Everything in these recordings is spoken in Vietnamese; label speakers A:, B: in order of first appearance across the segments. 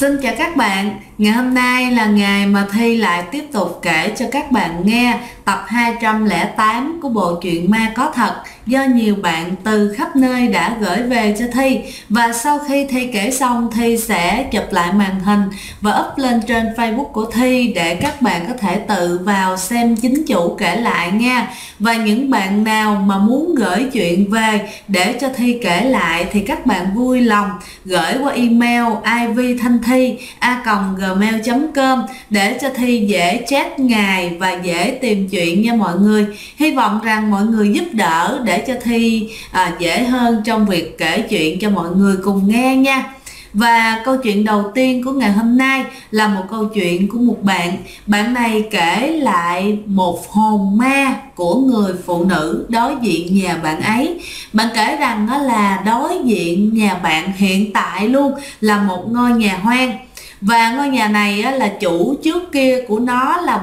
A: Xin chào các bạn, ngày hôm nay là ngày mà Thi lại tiếp tục kể cho các bạn nghe tập 208 của bộ truyện Ma Có Thật do nhiều bạn từ khắp nơi đã gửi về cho Thi. Và sau khi Thi kể xong, Thi sẽ chụp lại màn hình và up lên trên Facebook của Thi để các bạn có thể tự vào xem chính chủ kể lại nha. Và những bạn nào mà muốn gửi chuyện về để cho Thi kể lại thì các bạn vui lòng gửi qua email ivthanthi@gmail.com để cho Thi dễ chat ngày và dễ tìm chuyện nha mọi người. Hy vọng rằng mọi người giúp đỡ để cho Thi dễ hơn trong việc kể chuyện cho mọi người cùng nghe nha. Và câu chuyện đầu tiên của ngày hôm nay là một câu chuyện của một bạn này kể lại một hồn ma của người phụ nữ đối diện nhà bạn ấy. Bạn kể rằng đó là đối diện nhà bạn hiện tại luôn là một ngôi nhà hoang. Và ngôi nhà này là chủ trước kia của nó là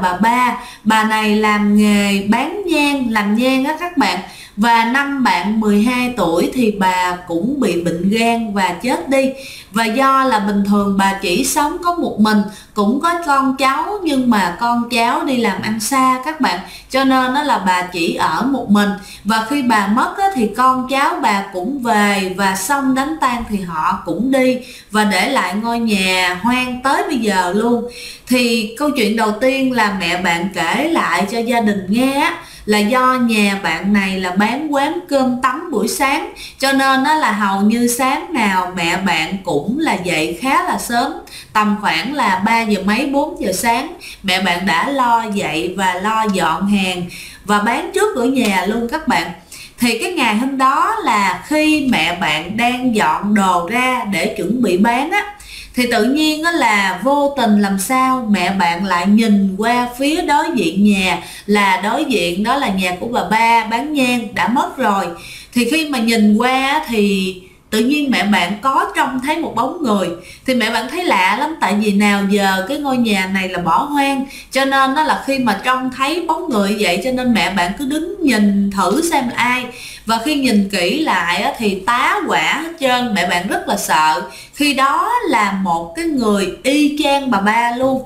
A: bà này làm nghề bán nhang, làm nhang á các bạn. Và năm bạn 12 tuổi thì bà cũng bị bệnh gan và chết đi. Và do là bình thường bà chỉ sống có một mình, cũng có con cháu nhưng mà con cháu đi làm ăn xa các bạn, cho nên đó là bà chỉ ở một mình. Và khi bà mất thì con cháu bà cũng về, và xong đánh tang thì họ cũng đi và để lại ngôi nhà hoang tới bây giờ luôn. Thì câu chuyện đầu tiên là mẹ bạn kể lại cho gia đình nghe là do nhà bạn này là bán quán cơm tấm buổi sáng, cho nên đó là hầu như sáng nào mẹ bạn cũng là dậy khá là sớm, tầm khoảng là 3 giờ mấy 4 giờ sáng mẹ bạn đã lo dậy và lo dọn hàng và bán trước cửa nhà luôn các bạn. Thì cái ngày hôm đó là khi mẹ bạn đang dọn đồ ra để chuẩn bị bán thì tự nhiên là vô tình làm sao mẹ bạn lại nhìn qua phía đối diện nhà, là đối diện đó là nhà của bà ba bán nhang đã mất rồi. Thì khi mà nhìn qua thì tự nhiên mẹ bạn có trông thấy một bóng người. Thì mẹ bạn thấy lạ lắm, tại vì nào giờ cái ngôi nhà này là bỏ hoang, cho nên đó là khi mà trông thấy bóng người vậy cho nên mẹ bạn cứ đứng nhìn thử xem là ai. Và khi nhìn kỹ lại thì tá hỏa hết trơn, mẹ bạn rất là sợ. Khi đó là một cái người y chang bà ba luôn,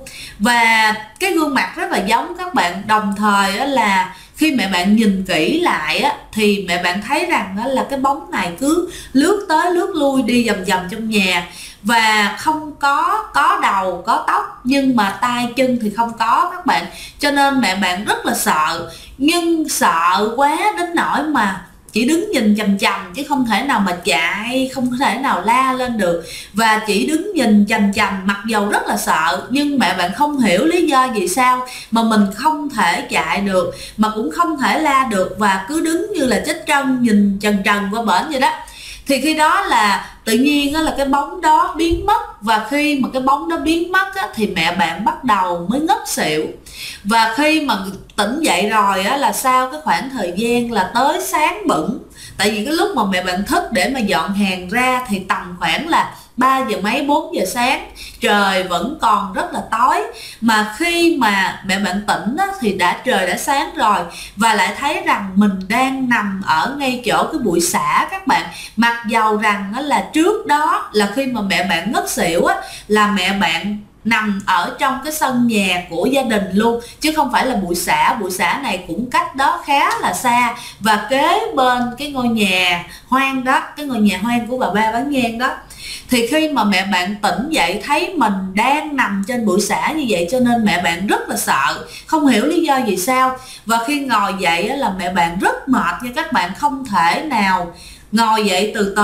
A: và cái gương mặt rất là giống các bạn. Đồng thời là khi mẹ bạn nhìn kỹ lại thì mẹ bạn thấy rằng là cái bóng này cứ lướt tới lướt lui đi vòng vòng trong nhà, và không có đầu có tóc, nhưng mà tay chân thì không có các bạn. Cho nên mẹ bạn rất là sợ, nhưng sợ quá đến nỗi mà chỉ đứng nhìn chằm chằm chứ không thể nào mà chạy, không thể nào la lên được, và chỉ đứng nhìn chằm chằm. Mặc dầu rất là sợ nhưng mẹ bạn không hiểu lý do vì sao mà mình không thể chạy được mà cũng không thể la được, và cứ đứng như là chết trân nhìn trần trần qua bển vậy đó. Thì khi đó là tự nhiên là cái bóng đó biến mất, và khi mà cái bóng đó biến mất thì mẹ bạn bắt đầu mới ngất xỉu. Và khi mà tỉnh dậy rồi là sau cái khoảng thời gian là tới sáng bửng, tại vì cái lúc mà mẹ bạn thức để mà dọn hàng ra thì tầm khoảng là 3 giờ mấy 4 giờ sáng, trời vẫn còn rất là tối. Mà khi mà mẹ bạn tỉnh thì trời đã sáng rồi, và lại thấy rằng mình đang nằm ở ngay chỗ cái bụi xả các bạn. Mặc dầu rằng là trước đó là khi mà mẹ bạn ngất xỉu là mẹ bạn nằm ở trong cái sân nhà của gia đình luôn, chứ không phải là bụi xả này cũng cách đó khá là xa, và kế bên cái ngôi nhà hoang đó, cái ngôi nhà hoang của bà ba bán nhang đó. Thì khi mà mẹ bạn tỉnh dậy thấy mình đang nằm trên bụi xả như vậy, cho nên mẹ bạn rất là sợ, không hiểu lý do vì sao. Và khi ngồi dậy là mẹ bạn rất mệt nha các bạn, không thể nào ngồi dậy từ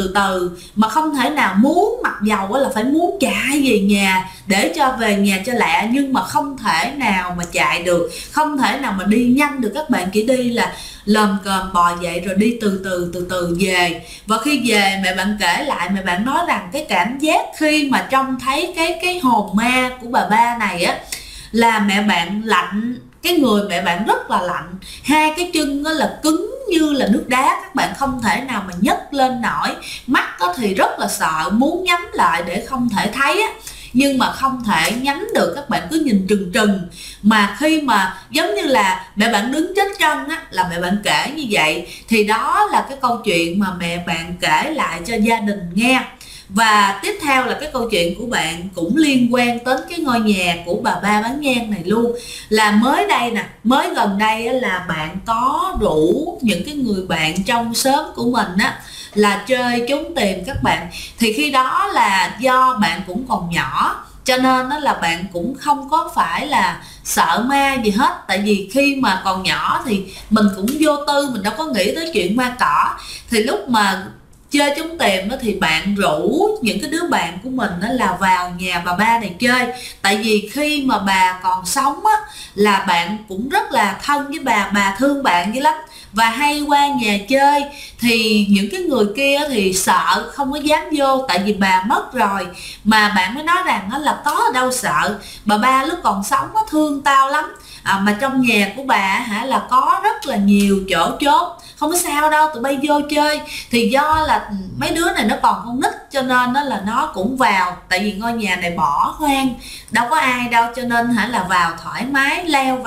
A: từ mà không thể nào muốn, mặc dầu là phải muốn chạy về nhà để cho về nhà cho lẹ, nhưng mà không thể nào mà chạy được, không thể nào mà đi nhanh được các bạn, chỉ đi là lồm cồm bò dậy rồi đi từ từ về. Và khi về mẹ bạn kể lại, mẹ bạn nói rằng cái cảm giác khi mà trông thấy cái hồn ma của bà ba này là mẹ bạn lạnh, cái người mẹ bạn rất là lạnh, hai cái chân là cứng như là nước đá các bạn, không thể nào mà nhấc lên nổi. Mắt thì rất là sợ, muốn nhắm lại để không thể thấy nhưng mà không thể nhắm được các bạn, cứ nhìn trừng trừng. Mà khi mà giống như là mẹ bạn đứng chết chân là mẹ bạn kể như vậy. Thì đó là cái câu chuyện mà mẹ bạn kể lại cho gia đình nghe. Và tiếp theo là cái câu chuyện của bạn cũng liên quan đến cái ngôi nhà của bà ba bán nhang này luôn. Là mới đây nè, mới gần đây á, là bạn có rủ những cái người bạn trong xóm của mình á là chơi trốn tìm các bạn. Thì khi đó là do bạn cũng còn nhỏ, cho nên đó là bạn cũng không có phải là sợ ma gì hết. Tại vì khi mà còn nhỏ thì mình cũng vô tư, mình đâu có nghĩ tới chuyện ma cỏ. Thì lúc mà chơi trốn tìm đó, thì bạn rủ những cái đứa bạn của mình đó là vào nhà bà ba này chơi. Tại vì khi mà bà còn sống á, là bạn cũng rất là thân với bà thương bạn dữ lắm và hay qua nhà chơi. Thì những cái người kia thì sợ không có dám vô, tại vì bà mất rồi. Mà bạn mới nói rằng đó là có ở đâu sợ, bà ba lúc còn sống á thương tao lắm. Mà trong nhà của bà hả là có rất là nhiều chỗ trốn, không có sao đâu, tụi bay vô chơi. Thì do là mấy đứa này nó còn con nít cho nên đó là nó cũng vào, tại vì ngôi nhà này bỏ hoang, đâu có ai đâu, cho nên hả là vào thoải mái,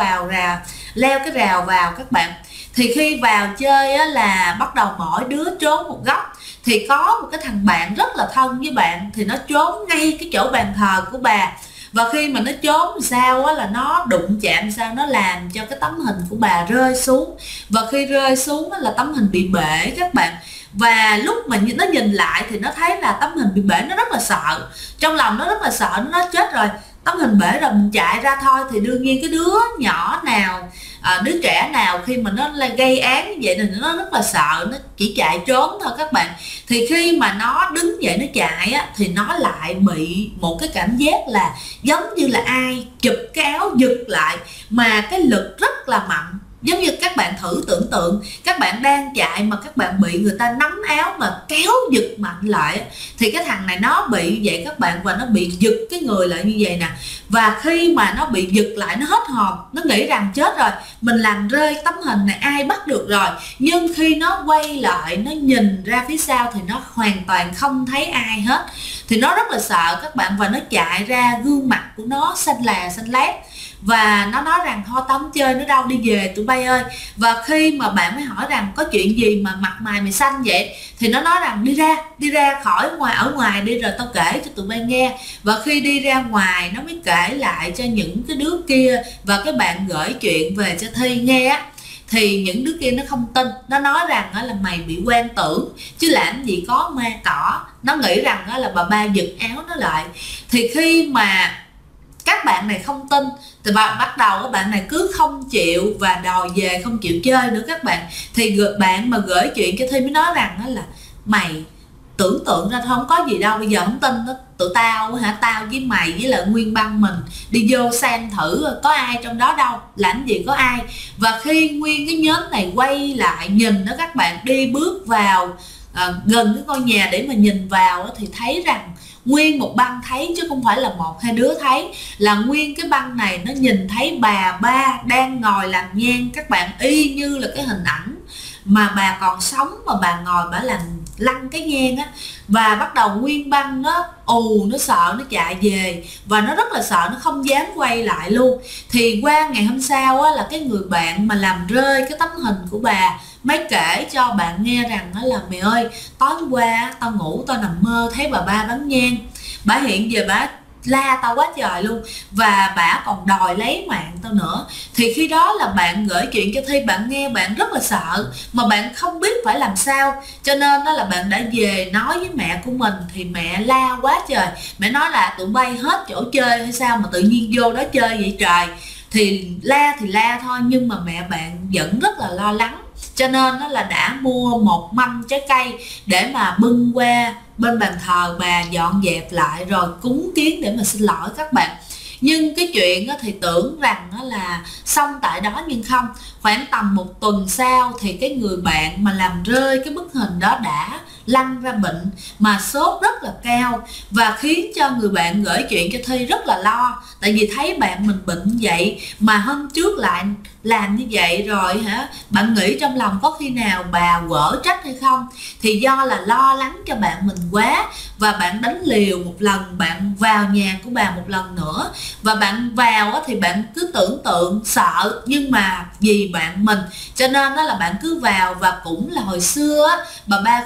A: leo cái rào vào các bạn. Thì khi vào chơi á, là bắt đầu mỗi đứa trốn một góc. Thì có một cái thằng bạn rất là thân với bạn, thì nó trốn ngay cái chỗ bàn thờ của bà. Và khi mà nó trốn sao á, là nó đụng chạm sao, nó làm cho cái tấm hình của bà rơi xuống. Và khi rơi xuống á, là tấm hình bị bể các bạn. Và lúc mà nó nhìn lại thì nó thấy là tấm hình bị bể, nó rất là sợ. Trong lòng nó rất là sợ, nó nói chết rồi, tấm hình bể rồi, mình chạy ra thôi. Thì đương nhiên cái đứa nhỏ nào, đứa trẻ nào khi mà nó gây án như vậy thì nó rất là sợ, nó chỉ chạy trốn thôi các bạn. Thì khi mà nó đứng dậy nó chạy á, thì nó lại bị một cái cảm giác là giống như là ai chụp cái áo giật lại, mà cái lực rất là mạnh. Giống như các bạn thử tưởng tượng, các bạn đang chạy mà các bạn bị người ta nắm áo mà kéo giật mạnh lại, thì cái thằng này nó bị vậy các bạn, và nó bị giật cái người lại như vậy nè. Và khi mà nó bị giật lại, nó hết hồn, nó nghĩ rằng chết rồi, mình làm rơi tấm hình này, ai bắt được rồi. Nhưng khi nó quay lại, nó nhìn ra phía sau thì nó hoàn toàn không thấy ai hết. Thì nó rất là sợ các bạn, và nó chạy ra, gương mặt của nó xanh lét. Và nó nói rằng thôi tao không chơi nữa đâu, đi về tụi bay ơi. Và khi mà bạn mới hỏi rằng có chuyện gì mà mặt mày mày xanh vậy, thì nó nói rằng đi ra khỏi ở ngoài đi rồi tao kể cho tụi bay nghe. Và khi đi ra ngoài, nó mới kể lại cho những cái đứa kia và cái bạn gửi chuyện về cho Thi nghe á. Thì những đứa kia nó không tin, nó nói rằng là mày bị quan tưởng chứ làm gì có ma cỏ. Nó nghĩ rằng là bà ba giật áo nó lại. Thì khi mà các bạn này không tin thì bắt đầu các bạn này cứ không chịu và đòi về, không chịu chơi nữa các bạn. Thì bạn mà gửi chuyện cho Thi mới nói rằng là mày tưởng tượng ra không có gì đâu, bây giờ không tin đó, tụi tao hả, tao với mày với lại Nguyên Băng mình đi vô xem thử có ai trong đó đâu, làm gì có ai. Và khi nguyên cái nhóm này quay lại nhìn đó các bạn, đi bước vào gần cái ngôi nhà để mà nhìn vào thì thấy rằng nguyên một băng thấy, chứ không phải là một hai đứa thấy, là nguyên cái băng này nó nhìn thấy bà ba đang ngồi làm nhang các bạn, y như là cái hình ảnh mà bà còn sống mà bà ngồi bà làm lăn cái nhang á. Và bắt đầu nguyên băng nó nó sợ, nó chạy về và nó rất là sợ, nó không dám quay lại luôn. Thì qua ngày hôm sau á, là cái người bạn mà làm rơi cái tấm hình của bà mới kể cho bạn nghe rằng đó là mày ơi, tối hôm qua tao ngủ tao nằm mơ thấy bà ba bán nhang, bà hiện về bà la tao quá trời luôn, và bà còn đòi lấy mạng tao nữa. Thì khi đó là bạn gửi chuyện cho Thi, bạn nghe bạn rất là sợ mà bạn không biết phải làm sao, cho nên đó là bạn đã về nói với mẹ của mình. Thì mẹ la quá trời, mẹ nói là tụi bay hết chỗ chơi hay sao mà tự nhiên vô đó chơi vậy trời. Thì la thôi, nhưng mà mẹ bạn vẫn rất là lo lắng, cho nên nó là đã mua một mâm trái cây để mà bưng qua bên bàn thờ bà, dọn dẹp lại rồi cúng kiến để mà xin lỗi các bạn. Nhưng cái chuyện thì tưởng rằng là xong tại đó, nhưng không. Khoảng tầm một tuần sau thì cái người bạn mà làm rơi cái bức hình đó đã lăn ra bệnh mà sốt rất là cao, và khiến cho người bạn gửi chuyện cho Thi rất là lo. Tại vì thấy bạn mình bệnh vậy mà hôm trước lại làm như vậy rồi hả, bạn nghĩ trong lòng có khi nào bà quở trách hay không. Thì do là lo lắng cho bạn mình quá, và bạn đánh liều một lần, bạn vào nhà của bà một lần nữa. Và bạn vào thì bạn cứ tưởng tượng sợ, nhưng mà vì bạn mình cho nên đó là bạn cứ vào. Và cũng là hồi xưa bà ba khi còn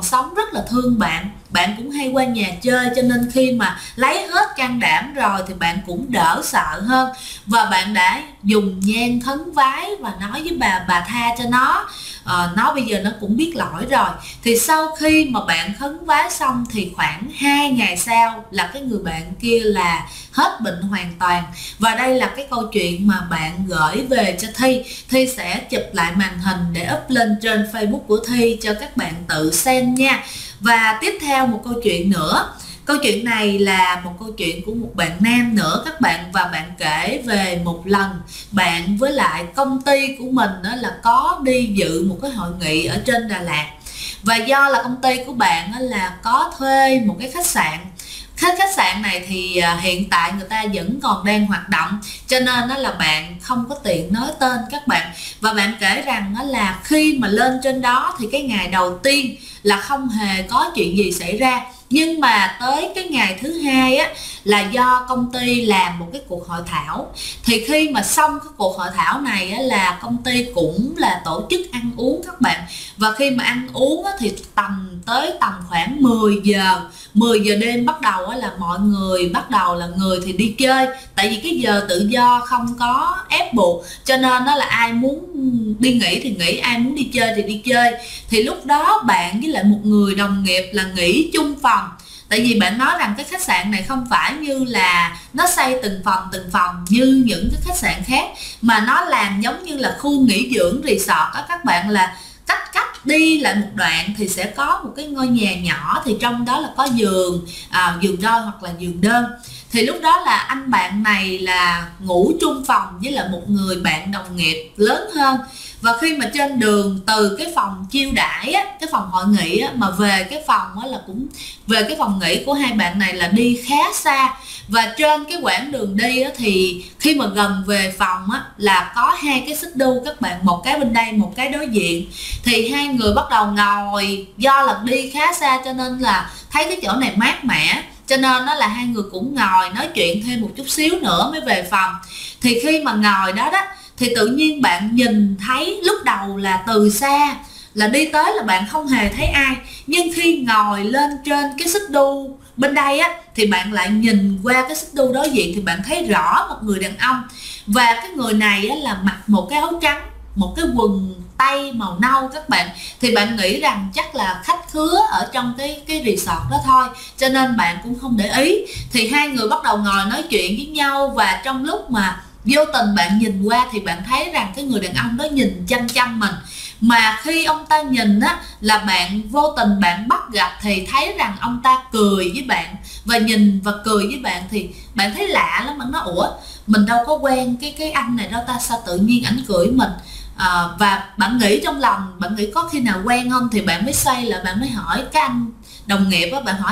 A: sống rất là thương bạn, bạn cũng hay qua nhà chơi, cho nên khi mà lấy hết can đảm rồi thì bạn cũng đỡ sợ hơn, và bạn đã dùng nhang khấn vái và nói với bà tha cho nó bây giờ nó cũng biết lỗi rồi. Thì sau khi mà bạn khấn vái xong thì khoảng 2 ngày sau là cái người bạn kia là hết bệnh hoàn toàn. Và đây là cái câu chuyện mà bạn gửi về cho Thi sẽ chụp lại màn hình để up lên trên Facebook của Thi cho các bạn tự xem nha. Và tiếp theo một câu chuyện nữa. Câu chuyện này là một câu chuyện của một bạn nam nữa các bạn, và bạn kể về một lần bạn với lại công ty của mình đó là có đi dự một cái hội nghị ở trên Đà Lạt. Và do là công ty của bạn là có thuê một cái khách sạn. Khách sạn này thì hiện tại người ta vẫn còn đang hoạt động, cho nên là bạn không có tiện nói tên các bạn. Và bạn kể rằng là khi mà lên trên đó thì cái ngày đầu tiên là không hề có chuyện gì xảy ra, nhưng mà tới cái ngày thứ hai á là do công ty làm một cái cuộc hội thảo. Thì khi mà xong cái cuộc hội thảo này á, là công ty cũng là tổ chức ăn uống các bạn. Và khi mà ăn uống á, thì tới tầm khoảng 10 giờ đêm bắt đầu á, là mọi người bắt đầu là người thì đi chơi, tại vì cái giờ tự do không có ép buộc, cho nên đó là ai muốn đi nghỉ thì nghỉ, ai muốn đi chơi thì đi chơi. Thì lúc đó bạn với lại một người đồng nghiệp là nghỉ chung phòng. Tại vì bạn nói rằng cái khách sạn này không phải như là nó xây từng phòng như những cái khách sạn khác, mà nó làm giống như là khu nghỉ dưỡng resort đó các bạn, là cách đi lại một đoạn thì sẽ có một cái ngôi nhà nhỏ, thì trong đó là có giường đôi hoặc là giường đơn. Thì lúc đó là anh bạn này là ngủ chung phòng với lại một người bạn đồng nghiệp lớn hơn. Và khi mà trên đường từ cái phòng chiêu đãi á, cái phòng hội nghị á, mà về cái phòng á, là cũng về cái phòng nghỉ của hai bạn này là đi khá xa. Và trên cái quãng đường đi á, thì khi mà gần về phòng á, là có hai cái xích đu các bạn, một cái bên đây một cái đối diện. Thì hai người bắt đầu ngồi, do là đi khá xa cho nên là thấy cái chỗ này mát mẻ, cho nên đó là hai người cũng ngồi nói chuyện thêm một chút xíu nữa mới về phòng. Thì khi mà ngồi đó thì tự nhiên bạn nhìn thấy, lúc đầu là từ xa là đi tới là bạn không hề thấy ai, nhưng khi ngồi lên trên cái xích đu bên đây á thì bạn lại nhìn qua cái xích đu đối diện thì bạn thấy rõ một người đàn ông. Và cái người này á là mặc một cái áo trắng, một cái quần tây màu nâu các bạn. Thì bạn nghĩ rằng chắc là khách khứa ở trong cái resort đó thôi, cho nên bạn cũng không để ý. Thì hai người bắt đầu ngồi nói chuyện với nhau, và trong lúc mà vô tình bạn nhìn qua thì bạn thấy rằng cái người đàn ông đó nhìn chăm chăm mình. Mà khi ông ta nhìn á là bạn vô tình bạn bắt gặp thì thấy rằng ông ta cười với bạn, và nhìn và cười với bạn thì bạn thấy lạ lắm. Bạn nói ủa, mình đâu có quen cái anh này đâu ta, sao tự nhiên ảnh cười với mình. Và bạn nghĩ trong lòng, bạn nghĩ có khi nào quen không, thì bạn mới xoay lại, bạn mới hỏi cái anh đồng nghiệp á, bạn hỏi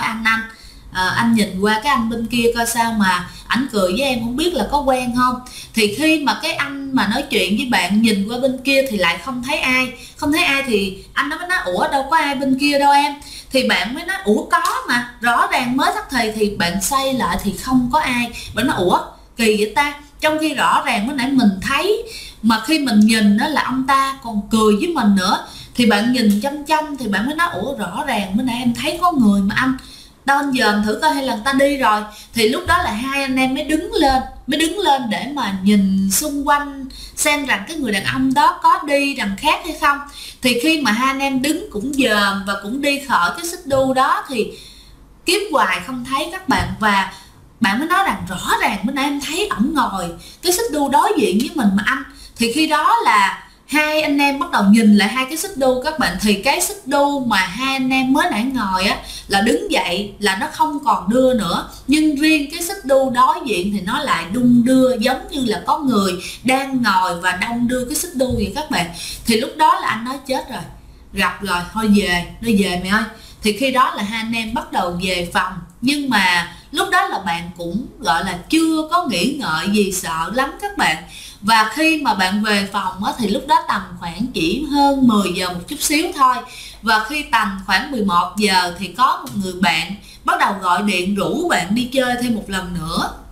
A: anh nhìn qua cái anh bên kia coi sao mà ảnh cười với em, không biết là có quen không. Thì khi mà cái anh mà nói chuyện với bạn nhìn qua bên kia thì lại không thấy ai thì anh nó mới nói ủa đâu có ai bên kia đâu em. Thì bạn mới nói ủa có mà, rõ ràng mới thất thầy. Thì bạn xoay lại thì không có ai. Bạn nói ủa kỳ vậy ta, trong khi rõ ràng mới nãy mình thấy, mà khi mình nhìn đó là ông ta còn cười với mình nữa. Thì bạn nhìn chăm thì bạn mới nói ủa rõ ràng mới nãy em thấy có người mà anh, đâu anh dòm thử coi hay là người ta đi rồi. Thì lúc đó là hai anh em mới đứng lên để mà nhìn xung quanh xem rằng cái người đàn ông đó có đi đằng khác hay không. Thì khi mà hai anh em đứng cũng dòm và cũng đi khỏi cái xích đu đó thì kiếm hoài không thấy các bạn. Và bạn mới nói rằng rõ ràng bữa nay em thấy ổng ngồi cái xích đu đối diện với mình mà anh. Thì khi đó là hai anh em bắt đầu nhìn lại hai cái xích đu các bạn. Thì cái xích đu mà hai anh em mới nãy ngồi á là đứng dậy là nó không còn đưa nữa, nhưng riêng cái xích đu đối diện thì nó lại đung đưa, giống như là có người đang ngồi và đong đưa cái xích đu vậy các bạn. Thì lúc đó là anh nói chết rồi, gặp rồi, thôi về, nó về mày ơi. Thì khi đó là hai anh em bắt đầu về phòng. Nhưng mà lúc đó là bạn cũng gọi là chưa có nghĩ ngợi gì, sợ lắm các bạn. Và khi mà bạn về phòng á, thì lúc đó tầm khoảng chỉ hơn 10 giờ một chút xíu thôi. Và khi tầm khoảng 11 giờ thì có một người bạn bắt đầu gọi điện rủ bạn đi chơi thêm một lần nữa.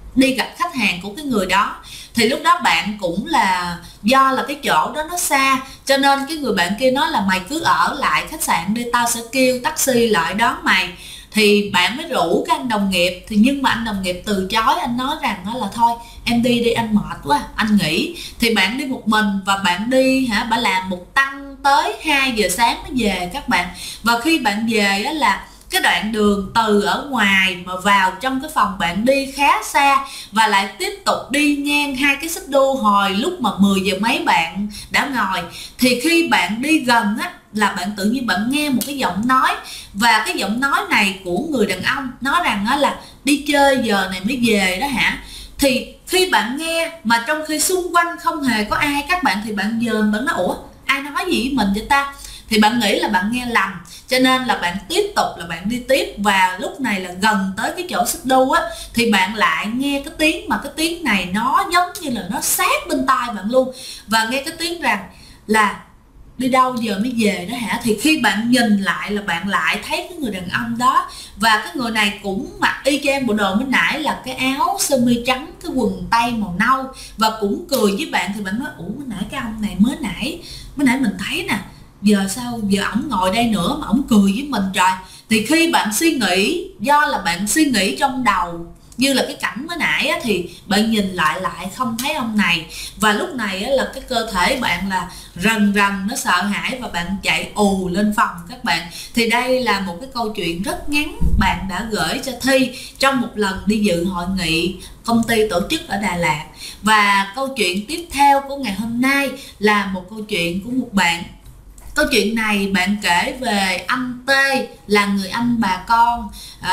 A: đi gặp khách hàng của cái người đó. Thì lúc đó bạn cũng là do là cái chỗ đó nó xa, cho nên cái người bạn kia nói là mày cứ ở lại khách sạn đi, tao sẽ kêu taxi lại đón mày. Thì bạn mới rủ cái anh đồng nghiệp, thì nhưng mà anh đồng nghiệp từ chối, anh nói rằng đó là thôi em đi đi, anh mệt quá anh nghỉ. Thì bạn đi một mình, và bạn đi bạn làm một tăng tới 2 giờ sáng mới về các bạn. Và khi bạn về đó là cái đoạn đường từ ở ngoài mà vào trong cái phòng bạn đi khá xa, và lại tiếp tục đi ngang 2 cái xích đu hồi lúc mà 10 giờ mấy bạn đã ngồi. Thì khi bạn đi gần á là bạn tự nhiên bạn nghe một cái giọng nói, và cái giọng nói này của người đàn ông nói rằng đó là đi chơi giờ này mới về đó hả. Thì khi bạn nghe mà trong khi xung quanh không hề có ai các bạn, thì bạn dòm, bạn nói ủa ai nói gì với mình vậy ta. Thì bạn nghĩ là bạn nghe lầm, cho nên là bạn tiếp tục là bạn đi tiếp. Và lúc này là gần tới cái chỗ xích đu á, thì bạn lại nghe cái tiếng, mà cái tiếng này nó giống như là nó sát bên tai bạn luôn. Và nghe cái tiếng rằng là đi đâu giờ mới về đó hả. Thì khi bạn nhìn lại là bạn lại thấy cái người đàn ông đó, và cái người này cũng mặc y chang bộ đồ mới nãy, là cái áo sơ mi trắng, cái quần tây màu nâu, và cũng cười với bạn. Thì bạn nói ủa mới nãy cái ông này mới nãy mình thấy nè, giờ sao giờ ổng ngồi đây nữa mà ổng cười với mình trời. Thì khi bạn suy nghĩ, do là bạn suy nghĩ trong đầu như là cái cảnh mới nãy á, thì bạn nhìn lại không thấy ông này. Và lúc này á, là cái cơ thể bạn là rần rần nó sợ hãi, và bạn chạy ù lên phòng các bạn. Thì đây là một cái câu chuyện rất ngắn bạn đã gửi cho Thi trong một lần đi dự hội nghị công ty tổ chức ở Đà Lạt. Và câu chuyện tiếp theo của ngày hôm nay là một câu chuyện của một bạn. Câu chuyện này bạn kể về anh T, là người anh bà con,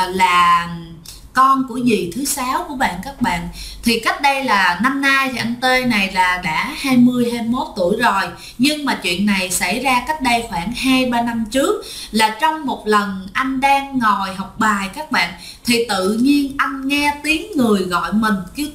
A: là con của dì thứ 6 của bạn các bạn. Thì cách đây là năm nay thì anh T này là đã 20-21 tuổi rồi. Nhưng mà chuyện này xảy ra cách đây khoảng 2-3 năm trước, là trong một lần anh đang ngồi học bài các bạn, thì tự nhiên anh nghe tiếng người gọi mình, kêu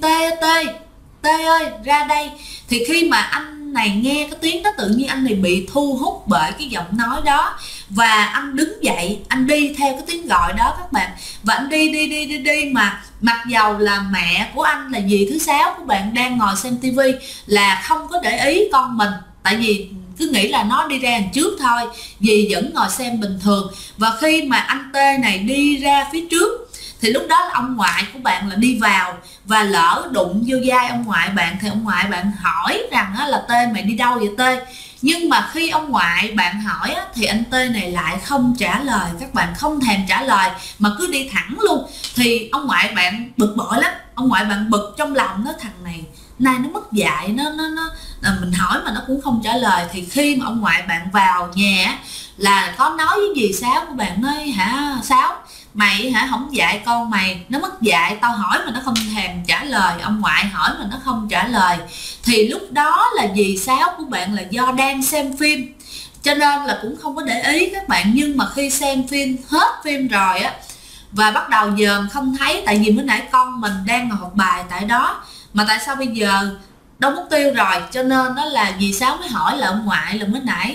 A: T ơi ra đây. Thì khi mà anh này nghe cái tiếng đó, tự nhiên anh này bị thu hút bởi cái giọng nói đó, và anh đứng dậy, anh đi theo cái tiếng gọi đó các bạn. Và anh đi mà mặc dầu là mẹ của anh là dì thứ 6 của bạn đang ngồi xem tivi, là không có để ý con mình, tại vì cứ nghĩ là nó đi ra đằng trước thôi, dì vẫn ngồi xem bình thường. Và khi mà anh T này đi ra phía trước, thì lúc đó là ông ngoại của bạn là đi vào, và lỡ đụng vô vai ông ngoại bạn, thì ông ngoại bạn hỏi rằng là T mày đi đâu vậy T. Nhưng mà khi ông ngoại bạn hỏi á, thì anh T này lại không trả lời các bạn, không thèm trả lời mà cứ đi thẳng luôn. Thì ông ngoại bạn bực bội lắm, ông ngoại bạn bực trong lòng, nó thằng này nay nó mất dạy, nó mình hỏi mà nó cũng không trả lời. Thì khi mà ông ngoại bạn vào nhà là có nói với dì Sáu của bạn, nói hả Sáu mày không dạy con mày, nó mất dạy, tao hỏi mà nó không thèm trả lời, ông ngoại hỏi mà nó không trả lời. Thì lúc đó là dì Sáu của bạn là do đang xem phim, cho nên là cũng không có để ý các bạn. Nhưng mà khi xem phim hết phim rồi á, và bắt đầu dòm không thấy, tại vì mới nãy con mình đang ngồi học bài tại đó, mà tại sao bây giờ đâu mất tiêu rồi. Cho nên đó là dì Sáu mới hỏi là ông ngoại là mới nãy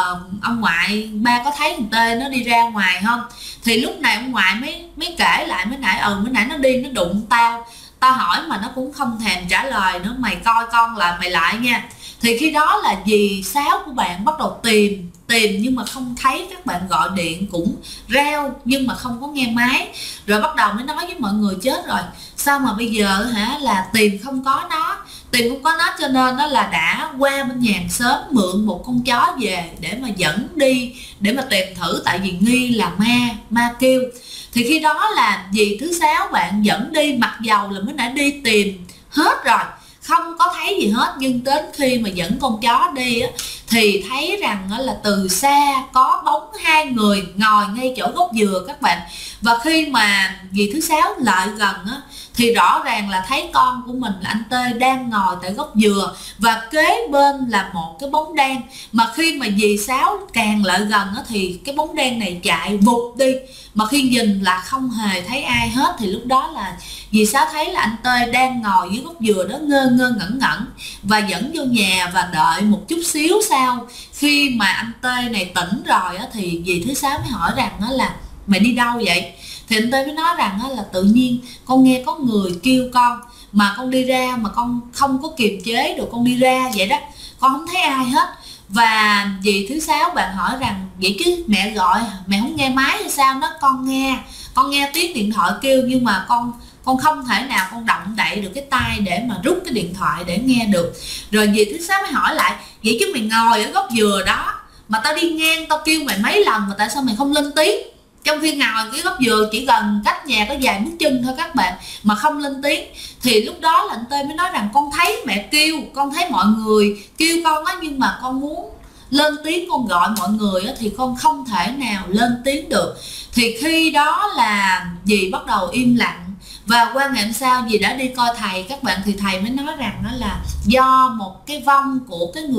A: ông ngoại ba có thấy thằng T nó đi ra ngoài không. Thì lúc này ông ngoại mới kể lại mới nãy nó đi nó đụng tao hỏi mà nó cũng không thèm trả lời nữa, mày coi con lại mày lại nha. Thì khi đó là dì Sáu của bạn bắt đầu tìm nhưng mà không thấy, các bạn gọi điện cũng reo nhưng mà không có nghe máy. Rồi bắt đầu mới nói với mọi người chết rồi, sao mà bây giờ là tìm không có nó, cho nên đó là đã qua bên nhà hàng xóm mượn một con chó về để mà dẫn đi để mà tìm thử, tại vì nghi là ma kêu. Thì khi đó là dì thứ 6 bạn dẫn đi, mặc dầu là mới đã đi tìm hết rồi không có thấy gì hết, nhưng đến khi mà dẫn con chó đi á, thì thấy rằng là từ xa có bóng 2 người ngồi ngay chỗ gốc dừa các bạn. Và khi mà dì thứ 6 lại gần á, thì rõ ràng là thấy con của mình là anh T đang ngồi tại gốc dừa, và kế bên là một cái bóng đen. Mà khi mà dì Sáu càng lại gần á, thì cái bóng đen này chạy vụt đi, mà khi nhìn là không hề thấy ai hết. Thì lúc đó là dì Sáu thấy là anh T đang ngồi dưới gốc dừa đó ngơ ngẩn, và dẫn vô nhà và đợi một chút xíu sau. Khi mà anh T này tỉnh rồi á, thì dì thứ 6 mới hỏi rằng đó là mày đi đâu vậy. Thì anh T mới nói rằng là tự nhiên con nghe có người kêu con, mà con đi ra mà con không có kiềm chế được, con đi ra vậy đó, con không thấy ai hết. Và dì thứ sáu bạn hỏi rằng vậy chứ mẹ gọi mẹ không nghe máy hay sao? Nó con nghe tiếng điện thoại kêu, nhưng mà con không thể nào con động đậy được cái tay để mà rút cái điện thoại để nghe được. Rồi dì thứ sáu mới hỏi lại, vậy chứ mày ngồi ở gốc dừa đó mà tao đi ngang tao kêu mày mấy lần mà tại sao mày không lên tiếng? Trong khi ngồi cái gốc dừa chỉ gần cách nhà có vài bước chân thôi các bạn, mà không lên tiếng. Thì lúc đó là anh Tê mới nói rằng con thấy mẹ kêu, con thấy mọi người kêu con á, nhưng mà con muốn lên tiếng con gọi mọi người á, thì con không thể nào lên tiếng được. Thì khi đó là dì bắt đầu im lặng. Và qua ngày hôm sau dì đã đi coi thầy các bạn, thì thầy mới nói rằng đó là do một cái vong của cái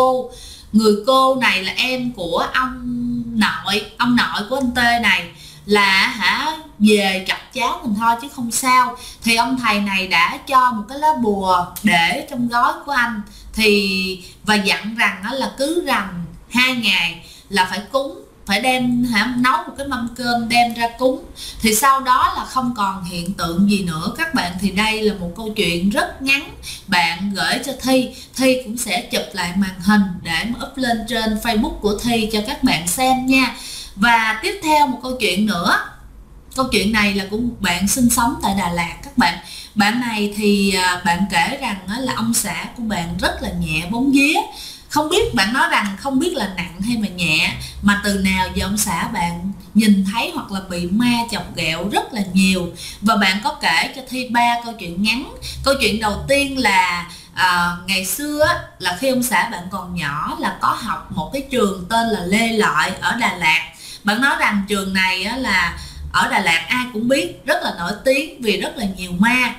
A: người cô này là em của ông nội của anh Tê này, là về chọc cháu mình thôi chứ không sao. Thì ông thầy này đã cho một cái lá bùa để trong gói của anh, và dặn rằng đó là cứ rằm 2 ngày là phải cúng, phải đem nấu một cái mâm cơm đem ra cúng. Thì sau đó là không còn hiện tượng gì nữa các bạn. Thì đây là một câu chuyện rất ngắn, bạn gửi cho Thi cũng sẽ chụp lại màn hình để mà up lên trên Facebook của Thi cho các bạn xem nha. Và tiếp theo một câu chuyện nữa, câu chuyện này là của một bạn sinh sống tại Đà Lạt các bạn. Bạn này thì bạn kể rằng là ông xã của bạn rất là nhẹ bóng vía. Không biết, bạn nói rằng không biết là nặng hay mà nhẹ, mà từ nào giờ ông xã bạn nhìn thấy hoặc là bị ma chọc ghẹo rất là nhiều. Và bạn có kể cho Thi 3 câu chuyện ngắn. Câu chuyện đầu tiên là ngày xưa là khi ông xã bạn còn nhỏ là có học một cái trường tên là Lê Lợi ở Đà Lạt. Bạn nói rằng trường này là ở Đà Lạt ai cũng biết, rất là nổi tiếng vì rất là nhiều ma.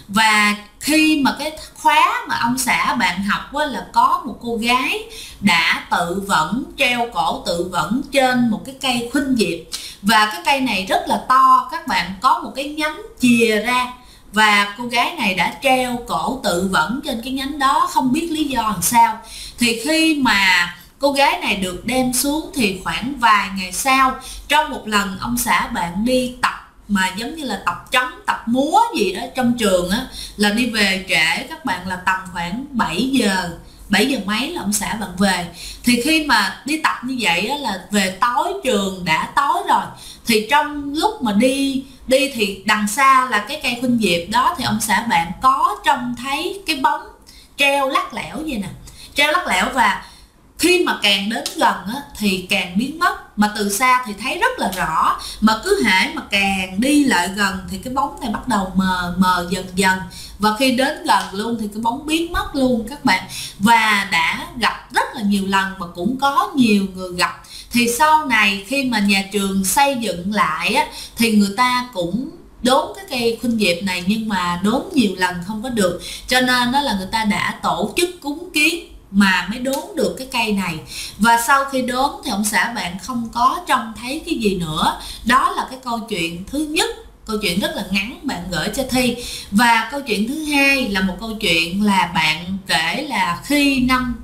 A: Và khi mà cái khóa mà ông xã bạn học là có một cô gái đã tự vẫn, treo cổ tự vẫn trên một cái cây khuynh diệp. Và cái cây này rất là to các bạn, có một cái nhánh chìa ra. Và cô gái này đã treo cổ tự vẫn trên cái nhánh đó, không biết lý do làm sao. Thì khi mà cô gái này được đem xuống thì khoảng vài ngày sau, trong một lần ông xã bạn đi tập, mà giống như là tập trống, tập múa gì đó trong trường là đi về trễ các bạn, là tầm khoảng 7 giờ mấy là ông xã bạn về. Thì khi mà đi tập như vậy là về tối, trường đã tối rồi. Thì trong lúc mà đi thì đằng xa là cái cây khuynh diệp đó, thì ông xã bạn có trông thấy cái bóng treo lắc lẻo vậy nè, treo lắc lẻo. Và khi mà càng đến gần thì càng biến mất, mà từ xa thì thấy rất là rõ, mà cứ hễ mà càng đi lại gần thì cái bóng này bắt đầu mờ dần. Và khi đến gần luôn thì cái bóng biến mất luôn các bạn. Và đã gặp rất là nhiều lần mà cũng có nhiều người gặp. Thì sau này khi mà nhà trường xây dựng lại thì người ta cũng đốn cái cây khuynh diệp này, nhưng mà đốn nhiều lần không có được, cho nên đó là người ta đã tổ chức cúng kiến mà mới đốn được cái cây này. Và sau khi đốn thì ông xã bạn không có trông thấy cái gì nữa. Đó là cái câu chuyện thứ nhất, câu chuyện rất là ngắn bạn gửi cho Thi. Và câu chuyện thứ hai là một câu chuyện là bạn kể là khi năm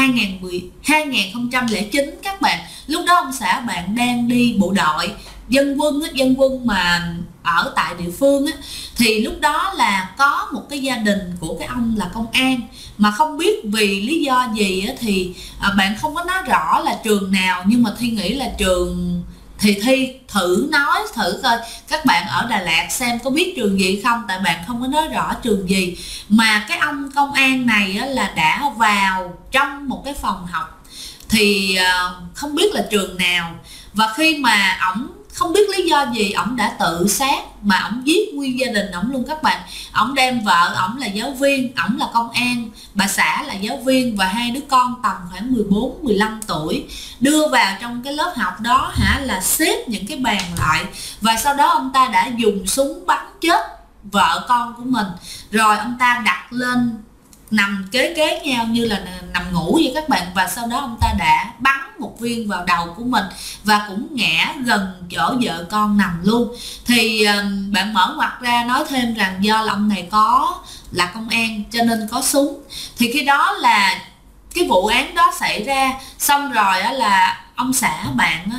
A: 2009 các bạn, lúc đó ông xã bạn đang đi bộ đội dân quân mà ở tại địa phương thì lúc đó là có một cái gia đình của cái ông là công an, mà không biết vì lý do gì thì bạn không có nói rõ là trường nào, nhưng mà Thi nghĩ là trường, thì Thi thử nói thử coi các bạn ở Đà Lạt xem có biết trường gì không, tại bạn không có nói rõ trường gì. Mà cái ông công an này là đã vào trong một cái phòng học, thì không biết là trường nào. Và khi mà ổng không biết lý do gì, ổng đã tự sát mà ổng giết nguyên gia đình ổng luôn các bạn. Ổng đem vợ ổng là giáo viên, ổng là công an, bà xã là giáo viên, và hai đứa con tầm khoảng 14-15 tuổi đưa vào trong cái lớp học đó là xếp những cái bàn lại. Và sau đó ông ta đã dùng súng bắn chết vợ con của mình, rồi ông ta đặt lên nằm kế nhau như là nằm ngủ vậy các bạn. Và sau đó ông ta đã bắn một viên vào đầu của mình và cũng ngã gần chỗ vợ con nằm luôn. Thì bạn mở ngoặt ra nói thêm rằng do là ông này là công an cho nên có súng. Thì khi đó là cái vụ án đó xảy ra xong rồi là ông xã bạn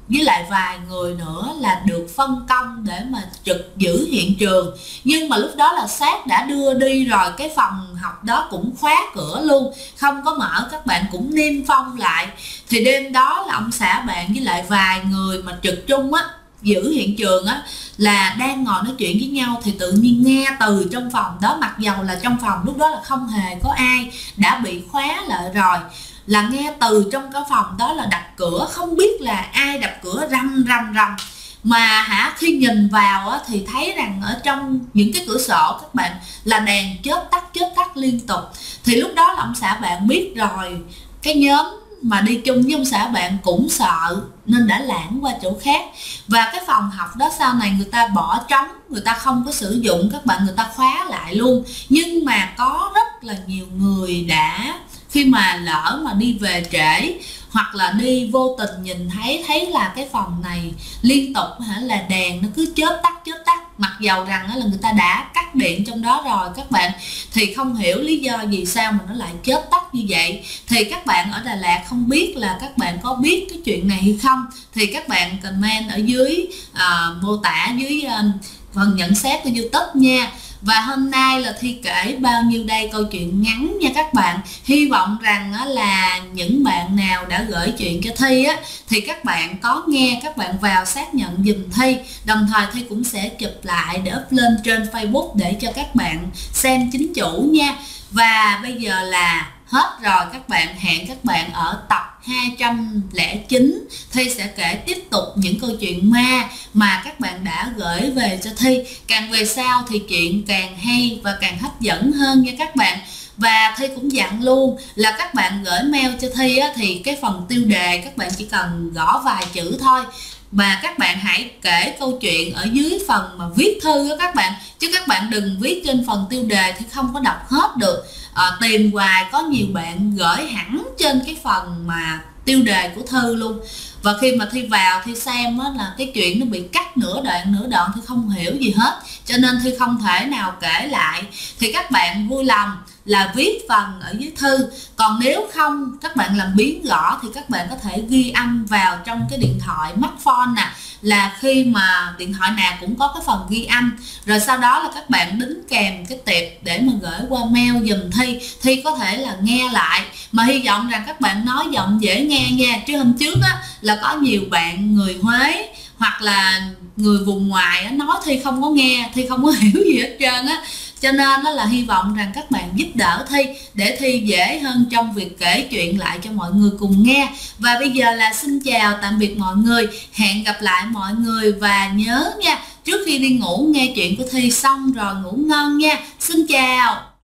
A: với lại vài người nữa là được phân công để mà trực giữ hiện trường. Nhưng mà lúc đó là sát đã đưa đi rồi, cái phòng học đó cũng khóa cửa luôn, không có mở, các bạn cũng niêm phong lại. Thì đêm đó là ông xã bạn với lại vài người mà trực chung á, giữ hiện trường á, là đang ngồi nói chuyện với nhau thì tự nhiên nghe từ trong phòng đó, mặc dầu là trong phòng lúc đó là không hề có ai, đã bị khóa lại rồi, là nghe từ trong cái phòng đó là đập cửa, không biết là ai đập cửa rầm rầm rầm. Mà khi nhìn vào á, thì thấy rằng ở trong những cái cửa sổ các bạn là đèn chớp tắt liên tục. Thì lúc đó là ông xã bạn biết rồi, cái nhóm mà đi chung với ông xã bạn cũng sợ nên đã lảng qua chỗ khác. Và cái phòng học đó sau này người ta bỏ trống, người ta không có sử dụng các bạn, người ta khóa lại luôn. Nhưng mà có rất là nhiều người đã, khi mà lỡ mà đi về trễ hoặc là đi vô tình nhìn thấy là cái phòng này liên tục là đèn nó cứ chớp tắt, mặc dầu rằng là người ta đã cắt điện trong đó rồi các bạn, thì không hiểu lý do gì sao mà nó lại chớp tắt như vậy. Thì các bạn ở Đà Lạt không biết là các bạn có biết cái chuyện này hay không, thì các bạn comment ở dưới mô tả dưới phần nhận xét của YouTube nha. Và hôm nay là Thi kể bao nhiêu đây, câu chuyện ngắn nha các bạn. Hy vọng rằng là những bạn nào đã gửi chuyện cho Thi á, thì các bạn có nghe, các bạn vào xác nhận giùm Thi. Đồng thời Thi cũng sẽ chụp lại để up lên trên Facebook để cho các bạn xem chính chủ nha. Và bây giờ là hết rồi các bạn, hẹn các bạn ở tập 209. Thi sẽ kể tiếp tục những câu chuyện ma mà các bạn đã gửi về cho Thi. Càng về sau thì chuyện càng hay và càng hấp dẫn hơn nha các bạn. Và Thi cũng dặn luôn là các bạn gửi mail cho Thi á, thì cái phần tiêu đề các bạn chỉ cần gõ vài chữ thôi. Và các bạn hãy kể câu chuyện ở dưới phần mà viết thư đó các bạn, chứ các bạn đừng viết trên phần tiêu đề thì không có đọc hết được. Tìm hoài có nhiều bạn gửi hẳn trên cái phần mà tiêu đề của thư luôn. Và khi mà Thi vào Thi xem á, là cái chuyện nó bị cắt nửa đoạn Thi không hiểu gì hết, cho nên Thi không thể nào kể lại. Thì các bạn vui lòng là viết phần ở dưới thư. Còn nếu không các bạn làm biếng gõ thì các bạn có thể ghi âm vào trong cái điện thoại smartphone nè, là khi mà điện thoại nào cũng có cái phần ghi âm, rồi sau đó là các bạn đính kèm cái tệp để mà gửi qua mail giùm Thi. Thi có thể là nghe lại, mà hy vọng rằng các bạn nói giọng dễ nghe nha, chứ hôm trước á là có nhiều bạn người Huế hoặc là người vùng ngoài á, nói Thi không có nghe, Thi không có hiểu gì hết trơn á. Cho nên đó là hy vọng rằng các bạn giúp đỡ Thi để Thi dễ hơn trong việc kể chuyện lại cho mọi người cùng nghe. Và bây giờ là xin chào tạm biệt mọi người, hẹn gặp lại mọi người. Và nhớ nha, trước khi đi ngủ nghe chuyện của Thi xong rồi ngủ ngon nha. Xin chào.